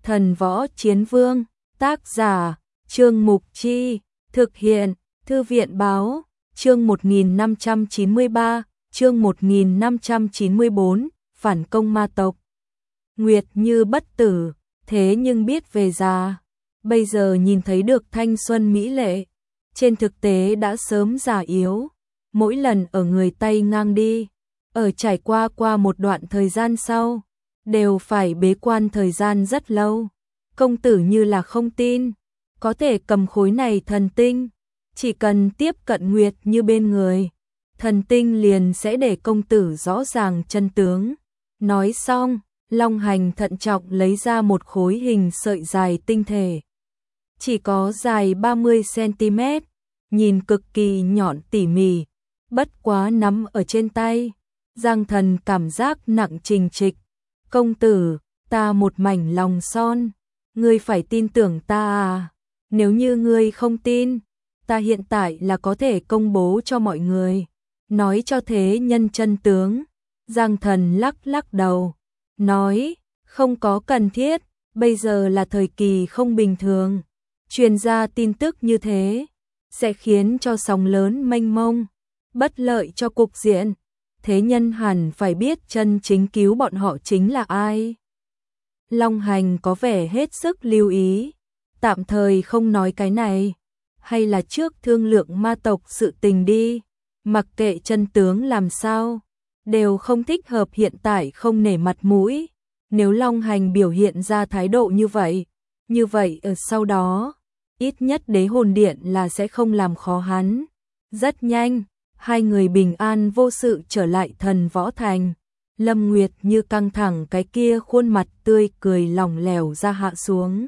Thần Võ Chiến Vương, tác giả, Trương Mục Chi, thực hiện, Thư viện Báo, chương 1593, chương 1594, phản công ma tộc. Nguyệt Như bất tử, thế nhưng biết về già, bây giờ nhìn thấy được thanh xuân mỹ lệ, trên thực tế đã sớm già yếu, mỗi lần ở người Tây ngang đi, ở trải qua một đoạn thời gian sau, đều phải bế quan thời gian rất lâu. Công tử như là không tin, có thể cầm khối này thần tinh, chỉ cần tiếp cận Nguyệt Như bên người, thần tinh liền sẽ để công tử rõ ràng chân tướng. Nói xong, Long Hành thận trọng lấy ra một khối hình sợi dài tinh thể. Chỉ có dài 30 cm, nhìn cực kỳ nhọn tỉ mỉ, bất quá nắm ở trên tay. Giang Thần cảm giác nặng trình trịch. Công tử, ta một mảnh lòng son, ngươi phải tin tưởng ta à? Nếu như ngươi không tin, ta hiện tại là có thể công bố cho mọi người, nói cho thế nhân chân tướng. Giang Thần lắc đầu, nói, không có cần thiết, bây giờ là thời kỳ không bình thường. Truyền ra tin tức như thế, sẽ khiến cho sóng lớn mênh mông, bất lợi cho cục diện. Thế nhân hẳn phải biết chân chính cứu bọn họ chính là ai. Long Hành có vẻ hết sức lưu ý, tạm thời không nói cái này, hay là trước thương lượng ma tộc sự tình đi, mặc kệ chân tướng làm sao, đều không thích hợp hiện tại không nể mặt mũi. Nếu Long Hành biểu hiện ra thái độ như vậy ở sau đó, ít nhất Đế Hồn Điện là sẽ không làm khó hắn. Rất nhanh, hai người bình an vô sự trở lại Thần Võ Thành. Lâm Nguyệt Như căng thẳng cái kia khuôn mặt tươi cười lỏng lẻo ra hạ xuống.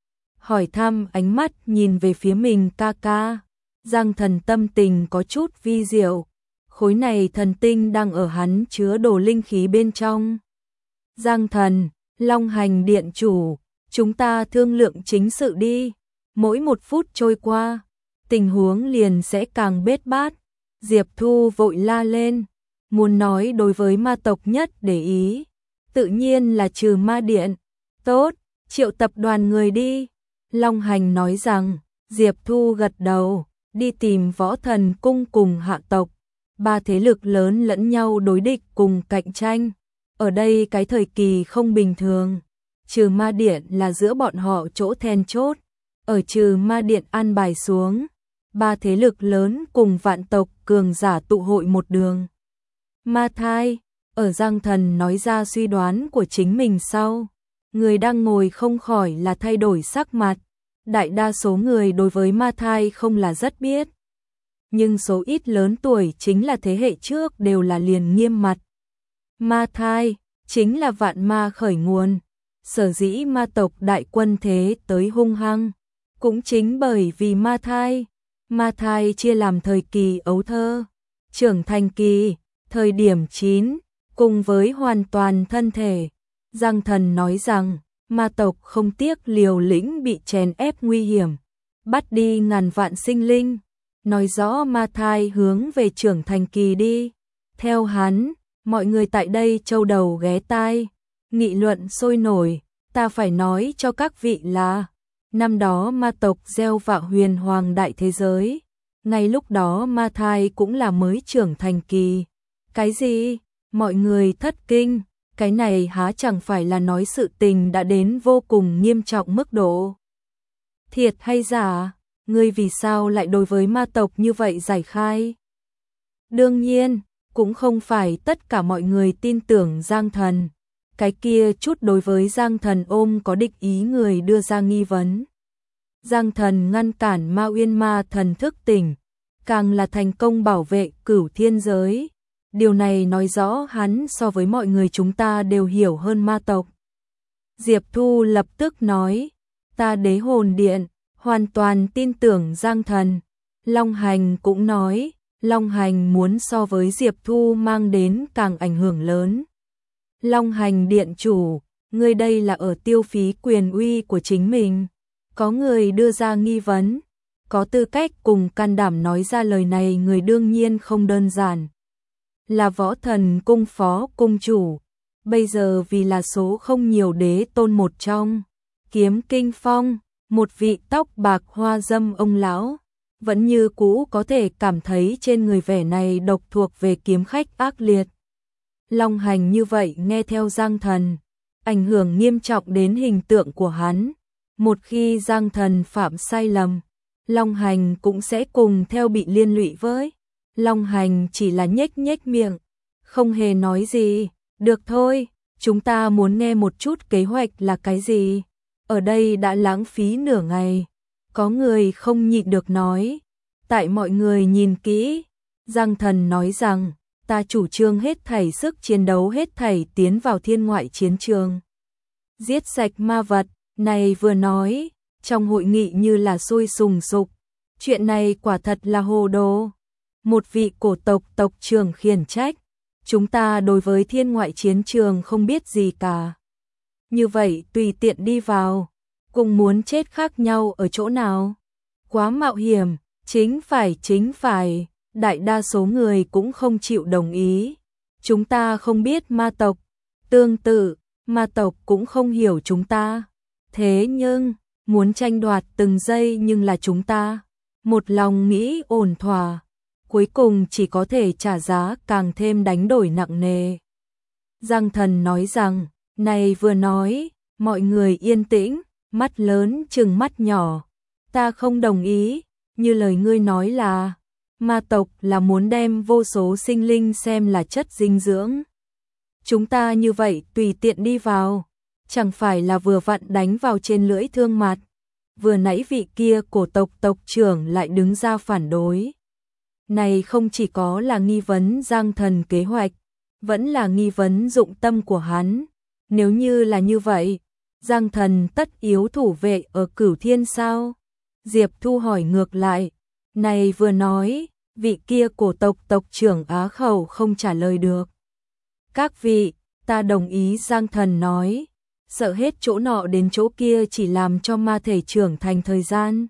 Hỏi thăm ánh mắt nhìn về phía mình ca ca. Giang Thần tâm tình có chút vi diệu. Khối này thần tinh đang ở hắn chứa đồ linh khí bên trong. Giang Thần, Long Hành điện chủ, chúng ta thương lượng chính sự đi. Mỗi một phút trôi qua, tình huống liền sẽ càng bết bát. Diệp Thu vội la lên, muốn nói đối với ma tộc nhất để ý, tự nhiên là trừ ma điện. Tốt, triệu tập đoàn người đi. Long Hành nói rằng, Diệp Thu gật đầu, đi tìm Võ Thần Cung cùng hạ tộc. Ba thế lực lớn lẫn nhau đối địch cùng cạnh tranh. Ở đây cái thời kỳ không bình thường, trừ ma điện là giữa bọn họ chỗ then chốt. Ở trừ ma điện an bài xuống, ba thế lực lớn cùng vạn tộc cường giả tụ hội một đường. Ma thai, ở Giang Thần nói ra suy đoán của chính mình sau, người đang ngồi không khỏi là thay đổi sắc mặt. Đại đa số người đối với ma thai không là rất biết, nhưng số ít lớn tuổi chính là thế hệ trước đều là liền nghiêm mặt. Ma thai chính là vạn ma khởi nguồn, sở dĩ ma tộc đại quân thế tới hung hăng, cũng chính bởi vì ma thai chia làm thời kỳ ấu thơ, trưởng thành kỳ, thời điểm 9, cùng với hoàn toàn thân thể. Giang Thần nói rằng, ma tộc không tiếc liều lĩnh bị chèn ép nguy hiểm, bắt đi ngàn vạn sinh linh, nói rõ ma thai hướng về trưởng thành kỳ đi. Theo hắn, mọi người tại đây châu đầu ghé tai, nghị luận sôi nổi. Ta phải nói cho các vị là, năm đó ma tộc gieo vạ huyền hoàng đại thế giới, ngay lúc đó ma thai cũng là mới trưởng thành kỳ. Cái gì? Mọi người thất kinh, cái này há chẳng phải là nói sự tình đã đến vô cùng nghiêm trọng mức độ. Thiệt hay giả? Ngươi vì sao lại đối với ma tộc như vậy giải khai? Đương nhiên, cũng không phải tất cả mọi người tin tưởng Giang Thần. Cái kia chút đối với Giang Thần ôm có địch ý người đưa ra nghi vấn. Giang Thần ngăn cản Ma Uyên ma thần thức tỉnh, càng là thành công bảo vệ cửu thiên giới. Điều này nói rõ hắn so với mọi người chúng ta đều hiểu hơn ma tộc. Diệp Thu lập tức nói, ta Đế Hồn Điện hoàn toàn tin tưởng Giang Thần. Long Hành cũng nói, Long Hành muốn so với Diệp Thu mang đến càng ảnh hưởng lớn. Long Hành điện chủ, ngươi đây là ở tiêu phí quyền uy của chính mình. Có người đưa ra nghi vấn, có tư cách cùng can đảm nói ra lời này người đương nhiên không đơn giản. Là Võ Thần Cung phó cung chủ, bây giờ vì là số không nhiều đế tôn một trong, Kiếm Kinh Phong, một vị tóc bạc hoa dâm ông lão, vẫn như cũ có thể cảm thấy trên người vẻ này độc thuộc về kiếm khách ác liệt. Long hành như vậy nghe theo Giang Thần, ảnh hưởng nghiêm trọng đến hình tượng của hắn. Một khi Giang Thần phạm sai lầm, Long hành cũng sẽ cùng theo bị liên lụy với. Long hành chỉ là nhếch nhếch miệng, không hề nói gì. Được thôi, chúng ta muốn nghe một chút kế hoạch là cái gì? Ở đây đã lãng phí nửa ngày. Có người không nhịn được nói. Tại mọi người nhìn kỹ, Giang Thần nói rằng, ta chủ trương hết thảy sức chiến đấu hết thảy tiến vào thiên ngoại chiến trường. Giết sạch ma vật, này vừa nói, trong hội nghị như là sôi sùng sục. Chuyện này quả thật là hồ đồ. Một vị cổ tộc tộc trưởng khiển trách, chúng ta đối với thiên ngoại chiến trường không biết gì cả. Như vậy tùy tiện đi vào, cùng muốn chết khác nhau ở chỗ nào? Quá mạo hiểm, chính phải, đại đa số người cũng không chịu đồng ý. Chúng ta không biết ma tộc, tương tự, ma tộc cũng không hiểu chúng ta. Thế nhưng, muốn tranh đoạt từng giây nhưng là chúng ta. Một lòng nghĩ ổn thỏa, cuối cùng chỉ có thể trả giá càng thêm đánh đổi nặng nề. Giang Thần nói rằng, này vừa nói, mọi người yên tĩnh, mắt lớn chừng mắt nhỏ. Ta không đồng ý, như lời ngươi nói là, ma tộc là muốn đem vô số sinh linh xem là chất dinh dưỡng. Chúng ta như vậy tùy tiện đi vào, chẳng phải là vừa vặn đánh vào trên lưỡi thương mặt. Vừa nãy vị kia cổ tộc tộc trưởng lại đứng ra phản đối. Này không chỉ có là nghi vấn Giang Thần kế hoạch, vẫn là nghi vấn dụng tâm của hắn. Nếu như là như vậy, Giang Thần tất yếu thủ vệ ở Cửu Thiên sao? Diệp Thu hỏi ngược lại. Này vừa nói, vị kia cổ tộc tộc trưởng á khẩu không trả lời được. Các vị, ta đồng ý, Giang Thần nói. Sợ hết chỗ nọ đến chỗ kia chỉ làm cho ma thể trưởng thành thời gian.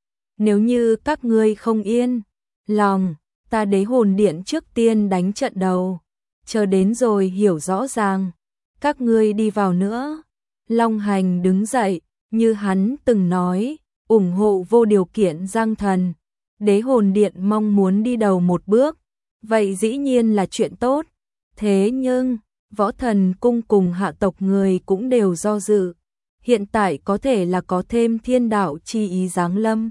Nếu như các ngươi không yên lòng, ta Đế Hồn Điện trước tiên đánh trận đầu, chờ đến rồi hiểu rõ ràng, các ngươi đi vào nữa. Long Hành đứng dậy, như hắn từng nói, ủng hộ vô điều kiện Giang Thần. Đế Hồn Điện mong muốn đi đầu một bước, vậy dĩ nhiên là chuyện tốt. Thế nhưng, Võ Thần Cung cùng hạ tộc người cũng đều do dự. Hiện tại có thể là có thêm thiên đạo chi ý giáng lâm.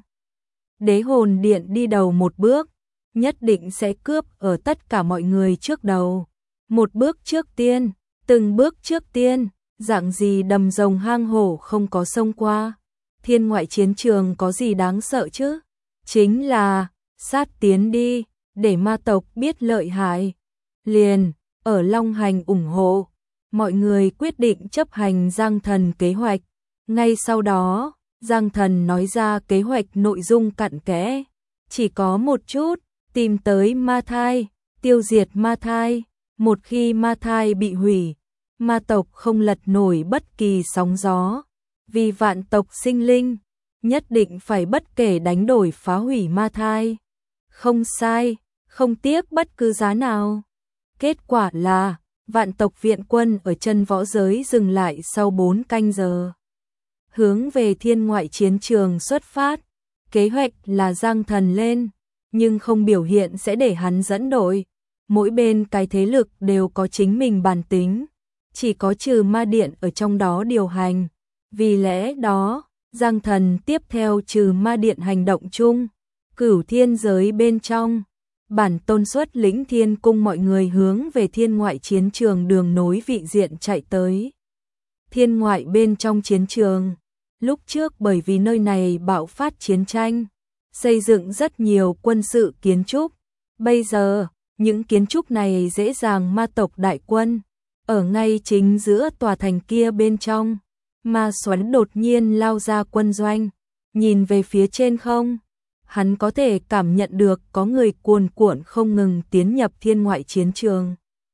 Đế Hồn Điện đi đầu một bước, nhất định sẽ cướp ở tất cả mọi người trước đầu. Một bước trước tiên, từng bước trước tiên, dạng gì đầm rồng hang hổ không có sông qua. Thiên ngoại chiến trường có gì đáng sợ chứ? Chính là, sát tiến đi, để ma tộc biết lợi hại. Liền, ở Long Hành ủng hộ, mọi người quyết định chấp hành Giang Thần kế hoạch. Ngay sau đó, Giang Thần nói ra kế hoạch nội dung cặn kẽ. Chỉ có một chút, tìm tới ma thai, tiêu diệt ma thai. Một khi ma thai bị hủy, ma tộc không lật nổi bất kỳ sóng gió. Vì vạn tộc sinh linh, nhất định phải bất kể đánh đổi phá hủy ma thai. Không sai, không tiếc bất cứ giá nào. Kết quả là, vạn tộc viện quân ở chân võ giới dừng lại sau 4 canh giờ. Hướng về thiên ngoại chiến trường xuất phát, kế hoạch là Giang Thần lên, nhưng không biểu hiện sẽ để hắn dẫn đội. Mỗi bên cái thế lực đều có chính mình bản tính, chỉ có trừ ma điện ở trong đó điều hành. Vì lẽ đó, Giang Thần tiếp theo trừ ma điện hành động chung, Cửu Thiên giới bên trong. Bản tôn xuất lĩnh thiên cung mọi người hướng về thiên ngoại chiến trường đường nối vị diện chạy tới. Thiên ngoại bên trong chiến trường, lúc trước bởi vì nơi này bạo phát chiến tranh, xây dựng rất nhiều quân sự kiến trúc. Bây giờ, những kiến trúc này dễ dàng ma tộc đại quân. Ở ngay chính giữa tòa thành kia bên trong, ma xoắn đột nhiên lao ra quân doanh, nhìn về phía trên không. Hắn có thể cảm nhận được có người cuồn cuộn không ngừng tiến nhập thiên ngoại chiến trường.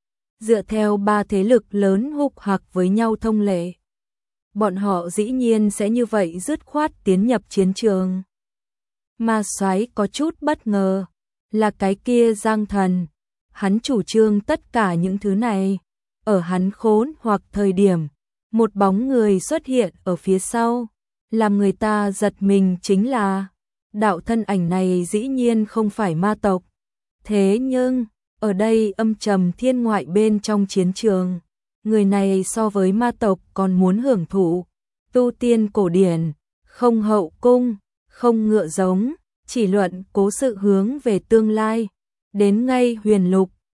Dựa theo 3 thế lực lớn hục hặc với nhau thông lệ, bọn họ dĩ nhiên sẽ như vậy dứt khoát tiến nhập chiến trường. Ma Soái có chút bất ngờ, là cái kia Giang Thần, hắn chủ trương tất cả những thứ này, ở hắn khốn hoặc thời điểm, một bóng người xuất hiện ở phía sau, làm người ta giật mình chính là đạo thân ảnh này dĩ nhiên không phải ma tộc. Thế nhưng, ở đây âm trầm thiên ngoại bên trong chiến trường, người này so với ma tộc còn muốn hưởng thụ tu tiên cổ điển, không hậu cung, không ngựa giống, chỉ luận cố sự hướng về tương lai. Đến ngay huyền lục,